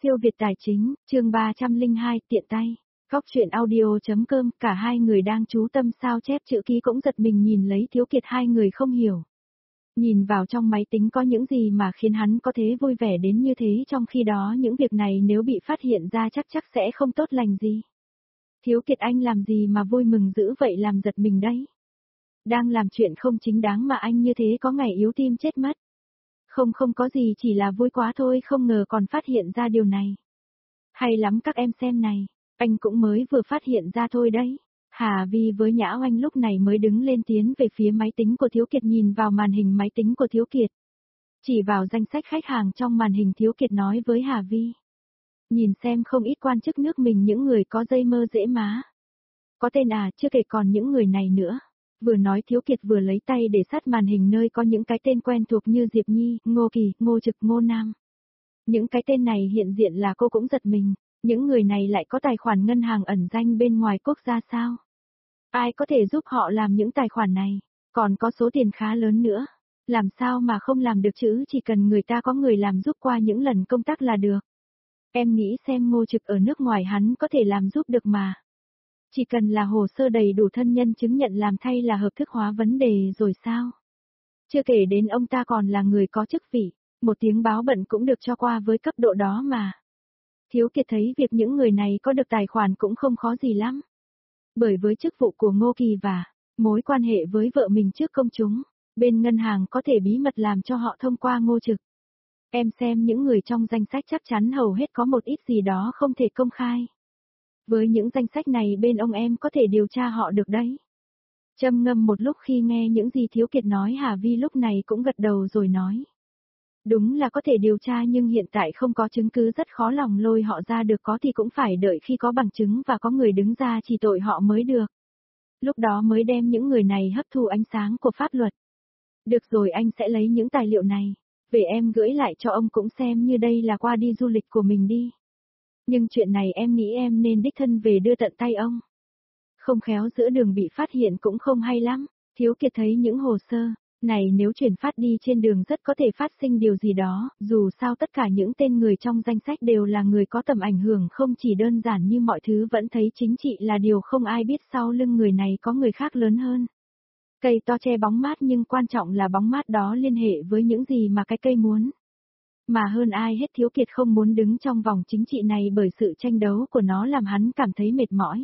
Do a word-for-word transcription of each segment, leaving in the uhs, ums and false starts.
Siêu Việt Tài Chính, chương ba trăm lẻ hai, tiện tay. Góc truyện audio.com, cả hai người đang chú tâm sao chép chữ ký cũng giật mình nhìn lấy Thiếu Kiệt, hai người không hiểu. Nhìn vào trong máy tính có những gì mà khiến hắn có thế vui vẻ đến như thế, trong khi đó những việc này nếu bị phát hiện ra chắc chắc sẽ không tốt lành gì. Thiếu Kiệt, anh làm gì mà vui mừng dữ vậy, làm giật mình đấy. Đang làm chuyện không chính đáng mà anh như thế, có ngày yếu tim chết mất. Không không có gì, chỉ là vui quá thôi, không ngờ còn phát hiện ra điều này. Hay lắm, các em xem này, anh cũng mới vừa phát hiện ra thôi đấy. Hà Vi với Nhã Oanh lúc này mới đứng lên tiến về phía máy tính của Thiếu Kiệt, nhìn vào màn hình máy tính của Thiếu Kiệt. Chỉ vào danh sách khách hàng trong màn hình, Thiếu Kiệt nói với Hà Vi. Nhìn xem, không ít quan chức nước mình, những người có dây mơ dễ má. Có tên à, chưa kể còn những người này nữa. Vừa nói Thiếu Kiệt vừa lấy tay để sát màn hình nơi có những cái tên quen thuộc như Diệp Nhi, Ngô Kỳ, Ngô Trực, Ngô Nam. Những cái tên này hiện diện là cô cũng giật mình, những người này lại có tài khoản ngân hàng ẩn danh bên ngoài quốc gia sao? Ai có thể giúp họ làm những tài khoản này? Còn có số tiền khá lớn nữa. Làm sao mà không làm được chứ, chỉ cần người ta có người làm giúp qua những lần công tác là được. Em nghĩ xem, Ngô Trực ở nước ngoài hắn có thể làm giúp được mà. Chỉ cần là hồ sơ đầy đủ thân nhân chứng nhận làm thay là hợp thức hóa vấn đề rồi sao? Chưa kể đến ông ta còn là người có chức vị, một tiếng báo bận cũng được cho qua với cấp độ đó mà. Thiếu Kiệt thấy việc những người này có được tài khoản cũng không khó gì lắm. Bởi với chức vụ của Ngô Kỳ và mối quan hệ với vợ mình trước công chúng, bên ngân hàng có thể bí mật làm cho họ thông qua Ngô Trực. Em xem những người trong danh sách chắc chắn hầu hết có một ít gì đó không thể công khai. Với những danh sách này bên ông em có thể điều tra họ được đấy. Trầm ngâm một lúc khi nghe những gì Thiếu Kiệt nói, Hà Vi lúc này cũng gật đầu rồi nói. Đúng là có thể điều tra, nhưng hiện tại không có chứng cứ, rất khó lòng lôi họ ra được, có thì cũng phải đợi khi có bằng chứng và có người đứng ra chỉ tội họ mới được. Lúc đó mới đem những người này hấp thụ ánh sáng của pháp luật. Được rồi, anh sẽ lấy những tài liệu này về em gửi lại cho ông, cũng xem như đây là qua đi du lịch của mình đi. Nhưng chuyện này em nghĩ em nên đích thân về đưa tận tay ông. Không khéo giữa đường bị phát hiện cũng không hay lắm. Thiếu Kiệt thấy những hồ sơ này nếu chuyển phát đi trên đường rất có thể phát sinh điều gì đó, dù sao tất cả những tên người trong danh sách đều là người có tầm ảnh hưởng, không chỉ đơn giản như mọi thứ vẫn thấy chính trị là điều không ai biết sau lưng người này có người khác lớn hơn. Cây to che bóng mát, nhưng quan trọng là bóng mát đó liên hệ với những gì mà cái cây muốn. Mà hơn ai hết, Thiếu Kiệt không muốn đứng trong vòng chính trị này, bởi sự tranh đấu của nó làm hắn cảm thấy mệt mỏi.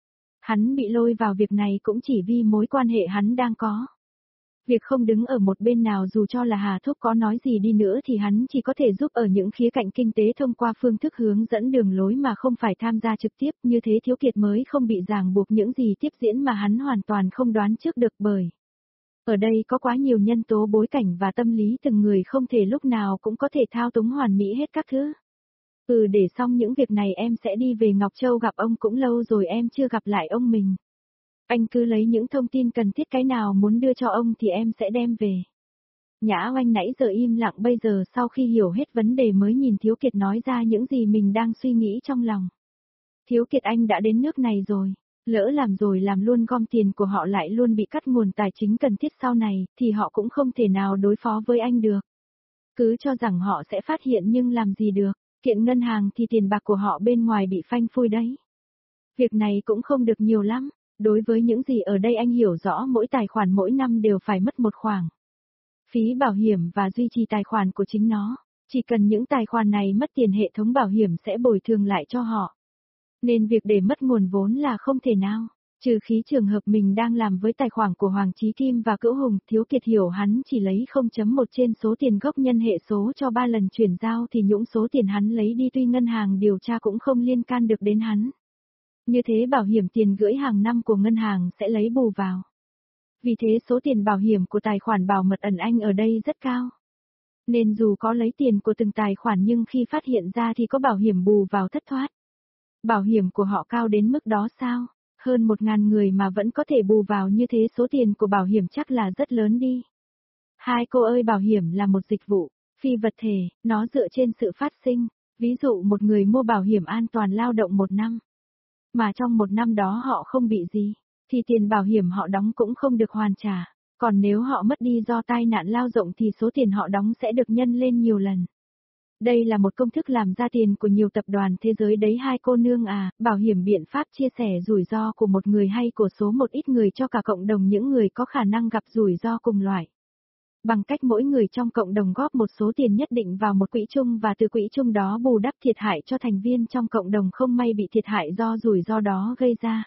Hắn bị lôi vào việc này cũng chỉ vì mối quan hệ hắn đang có. Việc không đứng ở một bên nào, dù cho là Hà Thúc có nói gì đi nữa thì hắn chỉ có thể giúp ở những khía cạnh kinh tế thông qua phương thức hướng dẫn đường lối mà không phải tham gia trực tiếp, như thế Thiếu Kiệt mới không bị ràng buộc những gì tiếp diễn mà hắn hoàn toàn không đoán trước được, bởi ở đây có quá nhiều nhân tố bối cảnh và tâm lý từng người, không thể lúc nào cũng có thể thao túng hoàn mỹ hết các thứ. Ừ, để xong những việc này em sẽ đi về Ngọc Châu gặp ông, cũng lâu rồi em chưa gặp lại ông mình. Anh cứ lấy những thông tin cần thiết, cái nào muốn đưa cho ông thì em sẽ đem về. Nhã Oanh nãy giờ im lặng, bây giờ sau khi hiểu hết vấn đề mới nhìn Thiếu Kiệt nói ra những gì mình đang suy nghĩ trong lòng. Thiếu Kiệt, anh đã đến nước này rồi, lỡ làm rồi làm luôn, gom tiền của họ lại luôn bị cắt nguồn tài chính cần thiết sau này, thì họ cũng không thể nào đối phó với anh được. Cứ cho rằng họ sẽ phát hiện nhưng làm gì được, kiện ngân hàng thì tiền bạc của họ bên ngoài bị phanh phui đấy. Việc này cũng không được nhiều lắm. Đối với những gì ở đây anh hiểu rõ, mỗi tài khoản mỗi năm đều phải mất một khoản phí bảo hiểm và duy trì tài khoản của chính nó. Chỉ cần những tài khoản này mất tiền, hệ thống bảo hiểm sẽ bồi thường lại cho họ. Nên việc để mất nguồn vốn là không thể nào, trừ khi trường hợp mình đang làm với tài khoản của Hoàng Chí Kim và Cữu Hùng. Thiếu Kiệt hiểu hắn chỉ lấy không phẩy một trên số tiền gốc nhân hệ số cho ba lần chuyển giao thì những số tiền hắn lấy đi tuy ngân hàng điều tra cũng không liên can được đến hắn. Như thế bảo hiểm tiền gửi hàng năm của ngân hàng sẽ lấy bù vào. Vì thế số tiền bảo hiểm của tài khoản bảo mật ẩn anh ở đây rất cao. Nên dù có lấy tiền của từng tài khoản nhưng khi phát hiện ra thì có bảo hiểm bù vào thất thoát. Bảo hiểm của họ cao đến mức đó sao? Hơn một ngàn người mà vẫn có thể bù vào như thế, số tiền của bảo hiểm chắc là rất lớn đi. Hai cô ơi, bảo hiểm là một dịch vụ phi vật thể, nó dựa trên sự phát sinh. Ví dụ một người mua bảo hiểm an toàn lao động một năm. Mà trong một năm đó họ không bị gì, thì tiền bảo hiểm họ đóng cũng không được hoàn trả. Còn nếu họ mất đi do tai nạn lao động thì số tiền họ đóng sẽ được nhân lên nhiều lần. Đây là một công thức làm ra tiền của nhiều tập đoàn thế giới đấy hai cô nương à, bảo hiểm biện pháp chia sẻ rủi ro của một người hay của số một ít người cho cả cộng đồng những người có khả năng gặp rủi ro cùng loại. Bằng cách mỗi người trong cộng đồng góp một số tiền nhất định vào một quỹ chung và từ quỹ chung đó bù đắp thiệt hại cho thành viên trong cộng đồng không may bị thiệt hại do rủi ro đó gây ra.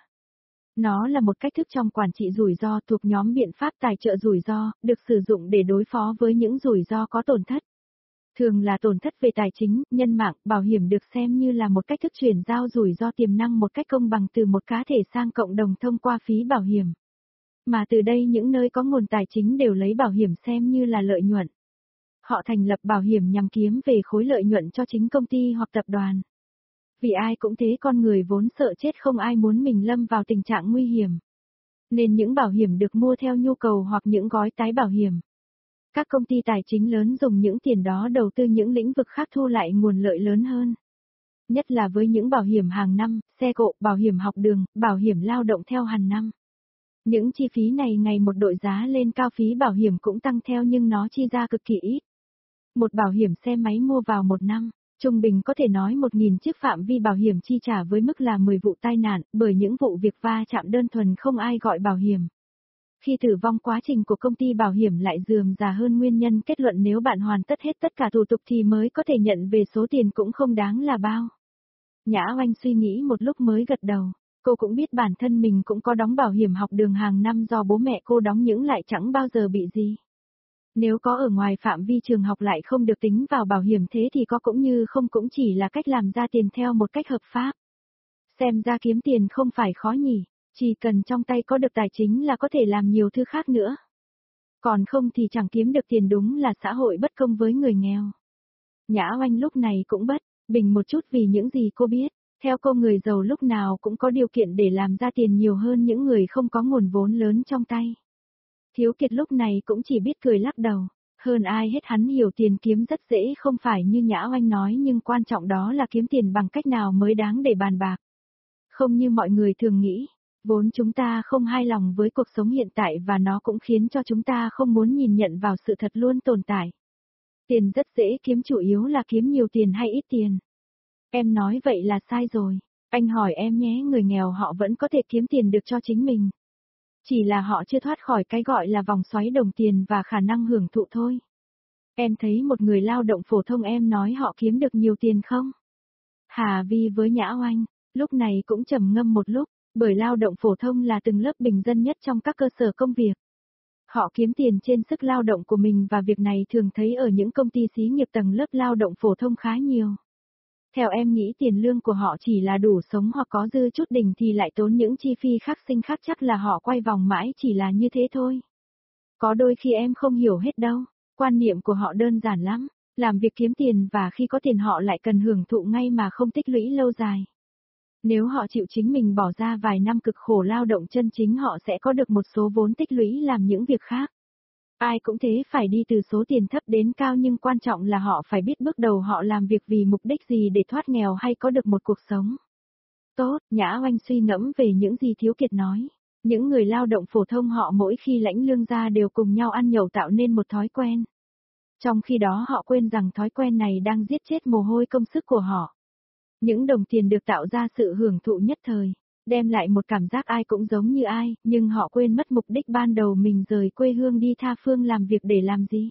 Nó là một cách thức trong quản trị rủi ro thuộc nhóm biện pháp tài trợ rủi ro, được sử dụng để đối phó với những rủi ro có tổn thất. Thường là tổn thất về tài chính, nhân mạng, bảo hiểm được xem như là một cách thức chuyển giao rủi ro tiềm năng một cách công bằng từ một cá thể sang cộng đồng thông qua phí bảo hiểm. Mà từ đây những nơi có nguồn tài chính đều lấy bảo hiểm xem như là lợi nhuận. Họ thành lập bảo hiểm nhằm kiếm về khối lợi nhuận cho chính công ty hoặc tập đoàn. Vì ai cũng thế, con người vốn sợ chết, không ai muốn mình lâm vào tình trạng nguy hiểm. Nên những bảo hiểm được mua theo nhu cầu hoặc những gói tái bảo hiểm. Các công ty tài chính lớn dùng những tiền đó đầu tư những lĩnh vực khác thu lại nguồn lợi lớn hơn. Nhất là với những bảo hiểm hàng năm, xe cộ, bảo hiểm học đường, bảo hiểm lao động theo hàng năm. Những chi phí này ngày một đội giá lên cao, phí bảo hiểm cũng tăng theo nhưng nó chi ra cực kỳ ít. Một bảo hiểm xe máy mua vào một năm, trung bình có thể nói một nghìn chiếc, phạm vi bảo hiểm chi trả với mức là mười vụ tai nạn, bởi những vụ việc va chạm đơn thuần không ai gọi bảo hiểm. Khi tử vong, quá trình của công ty bảo hiểm lại rườm rà hơn, nguyên nhân kết luận nếu bạn hoàn tất hết tất cả thủ tục thì mới có thể nhận về số tiền cũng không đáng là bao. Nhã Oanh suy nghĩ một lúc mới gật đầu. Cô cũng biết bản thân mình cũng có đóng bảo hiểm học đường hàng năm do bố mẹ cô đóng nhưng lại chẳng bao giờ bị gì. Nếu có ở ngoài phạm vi trường học lại không được tính vào bảo hiểm, thế thì có cũng như không, cũng chỉ là cách làm ra tiền theo một cách hợp pháp. Xem ra kiếm tiền không phải khó nhỉ, chỉ cần trong tay có được tài chính là có thể làm nhiều thứ khác nữa. Còn không thì chẳng kiếm được tiền, đúng là xã hội bất công với người nghèo. Nhã Oanh lúc này cũng bất bình một chút vì những gì cô biết. Theo cô, người giàu lúc nào cũng có điều kiện để làm ra tiền nhiều hơn những người không có nguồn vốn lớn trong tay. Thiếu Kiệt lúc này cũng chỉ biết cười lắc đầu. Hơn ai hết hắn hiểu tiền kiếm rất dễ, không phải như Nhã Oanh nói, nhưng quan trọng đó là kiếm tiền bằng cách nào mới đáng để bàn bạc. Không như mọi người thường nghĩ, vốn chúng ta không hài lòng với cuộc sống hiện tại và nó cũng khiến cho chúng ta không muốn nhìn nhận vào sự thật luôn tồn tại. Tiền rất dễ kiếm, chủ yếu là kiếm nhiều tiền hay ít tiền. Em nói vậy là sai rồi. Anh hỏi em nhé, người nghèo họ vẫn có thể kiếm tiền được cho chính mình. Chỉ là họ chưa thoát khỏi cái gọi là vòng xoáy đồng tiền và khả năng hưởng thụ thôi. Em thấy một người lao động phổ thông, em nói họ kiếm được nhiều tiền không? Hà Vi với Nhã Oanh, lúc này cũng trầm ngâm một lúc, bởi lao động phổ thông là từng lớp bình dân nhất trong các cơ sở công việc. Họ kiếm tiền trên sức lao động của mình và việc này thường thấy ở những công ty xí nghiệp tầng lớp lao động phổ thông khá nhiều. Theo em nghĩ tiền lương của họ chỉ là đủ sống hoặc có dư chút đỉnh thì lại tốn những chi phí khác sinh khác, chắc là họ quay vòng mãi chỉ là như thế thôi. Có đôi khi em không hiểu hết đâu, quan niệm của họ đơn giản lắm, làm việc kiếm tiền và khi có tiền họ lại cần hưởng thụ ngay mà không tích lũy lâu dài. Nếu họ chịu chính mình bỏ ra vài năm cực khổ lao động chân chính, họ sẽ có được một số vốn tích lũy làm những việc khác. Ai cũng thế, phải đi từ số tiền thấp đến cao, nhưng quan trọng là họ phải biết bước đầu họ làm việc vì mục đích gì, để thoát nghèo hay có được một cuộc sống tốt. Nhã Oanh suy ngẫm về những gì Thiếu Kiệt nói. Những người lao động phổ thông họ mỗi khi lãnh lương ra đều cùng nhau ăn nhậu tạo nên một thói quen. Trong khi đó họ quên rằng thói quen này đang giết chết mồ hôi công sức của họ. Những đồng tiền được tạo ra sự hưởng thụ nhất thời, đem lại một cảm giác ai cũng giống như ai, nhưng họ quên mất mục đích ban đầu mình rời quê hương đi tha phương làm việc để làm gì.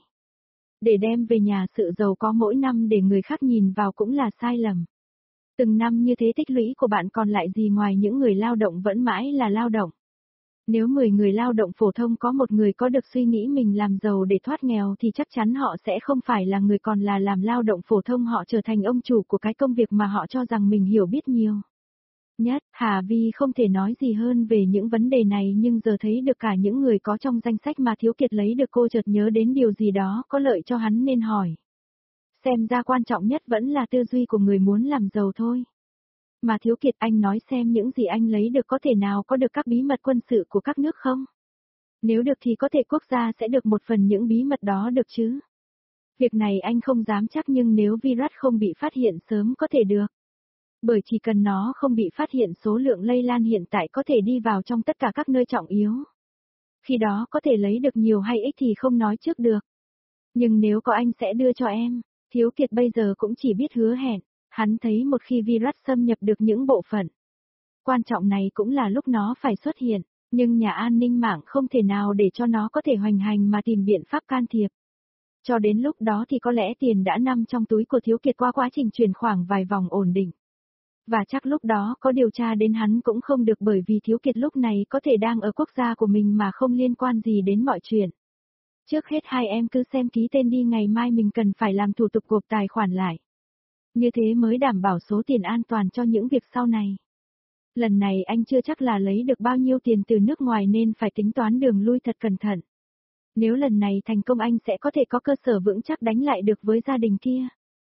Để đem về nhà sự giàu có mỗi năm để người khác nhìn vào cũng là sai lầm. Từng năm như thế tích lũy của bạn còn lại gì ngoài những người lao động vẫn mãi là lao động. Nếu mười người lao động phổ thông có một người có được suy nghĩ mình làm giàu để thoát nghèo thì chắc chắn họ sẽ không phải là người còn là làm lao động phổ thông, họ trở thành ông chủ của cái công việc mà họ cho rằng mình hiểu biết nhiều. Nhất, Hà Vi không thể nói gì hơn về những vấn đề này, nhưng giờ thấy được cả những người có trong danh sách mà Thiếu Kiệt lấy được, cô chợt nhớ đến điều gì đó có lợi cho hắn nên hỏi. Xem ra quan trọng nhất vẫn là tư duy của người muốn làm giàu thôi. Mà Thiếu Kiệt, anh nói xem những gì anh lấy được có thể nào có được các bí mật quân sự của các nước không? Nếu được thì có thể quốc gia sẽ được một phần những bí mật đó được chứ? Việc này anh không dám chắc, nhưng nếu virus không bị phát hiện sớm có thể được. Bởi chỉ cần nó không bị phát hiện, số lượng lây lan hiện tại có thể đi vào trong tất cả các nơi trọng yếu. Khi đó có thể lấy được nhiều hay ít thì không nói trước được. Nhưng nếu có anh sẽ đưa cho em. Thiếu Kiệt bây giờ cũng chỉ biết hứa hẹn, hắn thấy một khi virus xâm nhập được những bộ phận quan trọng này cũng là lúc nó phải xuất hiện, nhưng nhà an ninh mạng không thể nào để cho nó có thể hoành hành mà tìm biện pháp can thiệp. Cho đến lúc đó thì có lẽ tiền đã nằm trong túi của Thiếu Kiệt qua quá trình chuyển khoảng vài vòng ổn định. Và chắc lúc đó có điều tra đến hắn cũng không được, bởi vì Thiếu Kiệt lúc này có thể đang ở quốc gia của mình mà không liên quan gì đến mọi chuyện. Trước hết hai em cứ xem ký tên đi, ngày mai mình cần phải làm thủ tục gộp tài khoản lại. Như thế mới đảm bảo số tiền an toàn cho những việc sau này. Lần này anh chưa chắc là lấy được bao nhiêu tiền từ nước ngoài nên phải tính toán đường lui thật cẩn thận. Nếu lần này thành công anh sẽ có thể có cơ sở vững chắc đánh lại được với gia đình kia.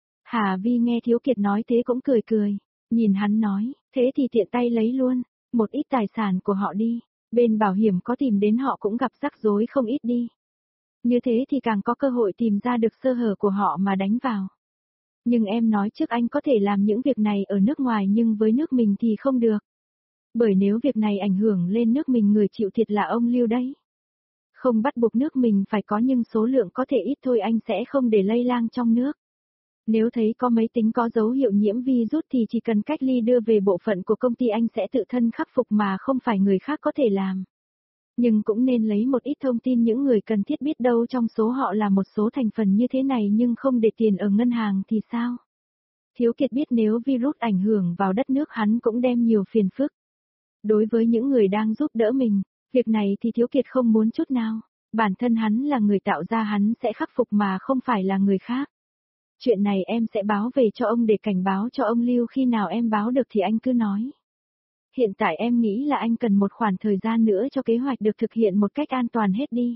Hà Vi nghe Thiếu Kiệt nói thế cũng cười cười, nhìn hắn nói, thế thì tiện tay lấy luôn, một ít tài sản của họ đi, bên bảo hiểm có tìm đến họ cũng gặp rắc rối không ít đi. Như thế thì càng có cơ hội tìm ra được sơ hở của họ mà đánh vào. Nhưng em nói trước anh có thể làm những việc này ở nước ngoài nhưng với nước mình thì không được. Bởi nếu việc này ảnh hưởng lên nước mình người chịu thiệt là ông Lưu đấy. Không bắt buộc nước mình phải có nhưng số lượng có thể ít thôi, anh sẽ không để lây lan trong nước. Nếu thấy có máy tính có dấu hiệu nhiễm virus thì chỉ cần cách ly đưa về bộ phận của công ty, anh sẽ tự thân khắc phục mà không phải người khác có thể làm. Nhưng cũng nên lấy một ít thông tin những người cần thiết, biết đâu trong số họ là một số thành phần như thế này nhưng không để tiền ở ngân hàng thì sao? Thiếu Kiệt biết nếu virus ảnh hưởng vào đất nước hắn cũng đem nhiều phiền phức. Đối với những người đang giúp đỡ mình, việc này thì Thiếu Kiệt không muốn chút nào. Bản thân hắn là người tạo ra, hắn sẽ khắc phục mà không phải là người khác. Chuyện này em sẽ báo về cho ông để cảnh báo cho ông Lưu, khi nào em báo được thì anh cứ nói. Hiện tại em nghĩ là anh cần một khoảng thời gian nữa cho kế hoạch được thực hiện một cách an toàn hết đi.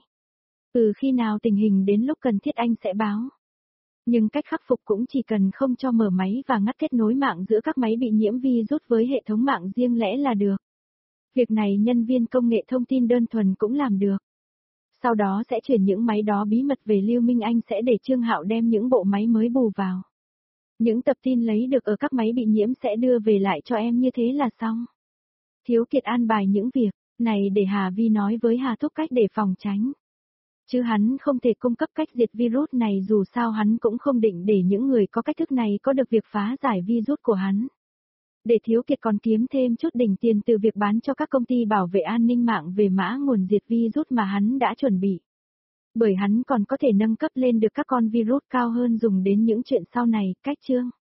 Từ khi nào tình hình đến lúc cần thiết anh sẽ báo. Nhưng cách khắc phục cũng chỉ cần không cho mở máy và ngắt kết nối mạng giữa các máy bị nhiễm virus với hệ thống mạng riêng lẻ là được. Việc này nhân viên công nghệ thông tin đơn thuần cũng làm được. Sau đó sẽ chuyển những máy đó bí mật về Lưu Minh Anh, sẽ để Trương Hạo đem những bộ máy mới bù vào. Những tập tin lấy được ở các máy bị nhiễm sẽ đưa về lại cho em, như thế là xong. Thiếu Kiệt an bài những việc này để Hà Vi nói với Hà Thúc cách để phòng tránh. Chứ hắn không thể cung cấp cách diệt virus này, dù sao hắn cũng không định để những người có cách thức này có được việc phá giải virus của hắn. Để Thiếu Kiệt còn kiếm thêm chút đỉnh tiền từ việc bán cho các công ty bảo vệ an ninh mạng về mã nguồn diệt virus mà hắn đã chuẩn bị. Bởi hắn còn có thể nâng cấp lên được các con virus cao hơn dùng đến những chuyện sau này, cách chương.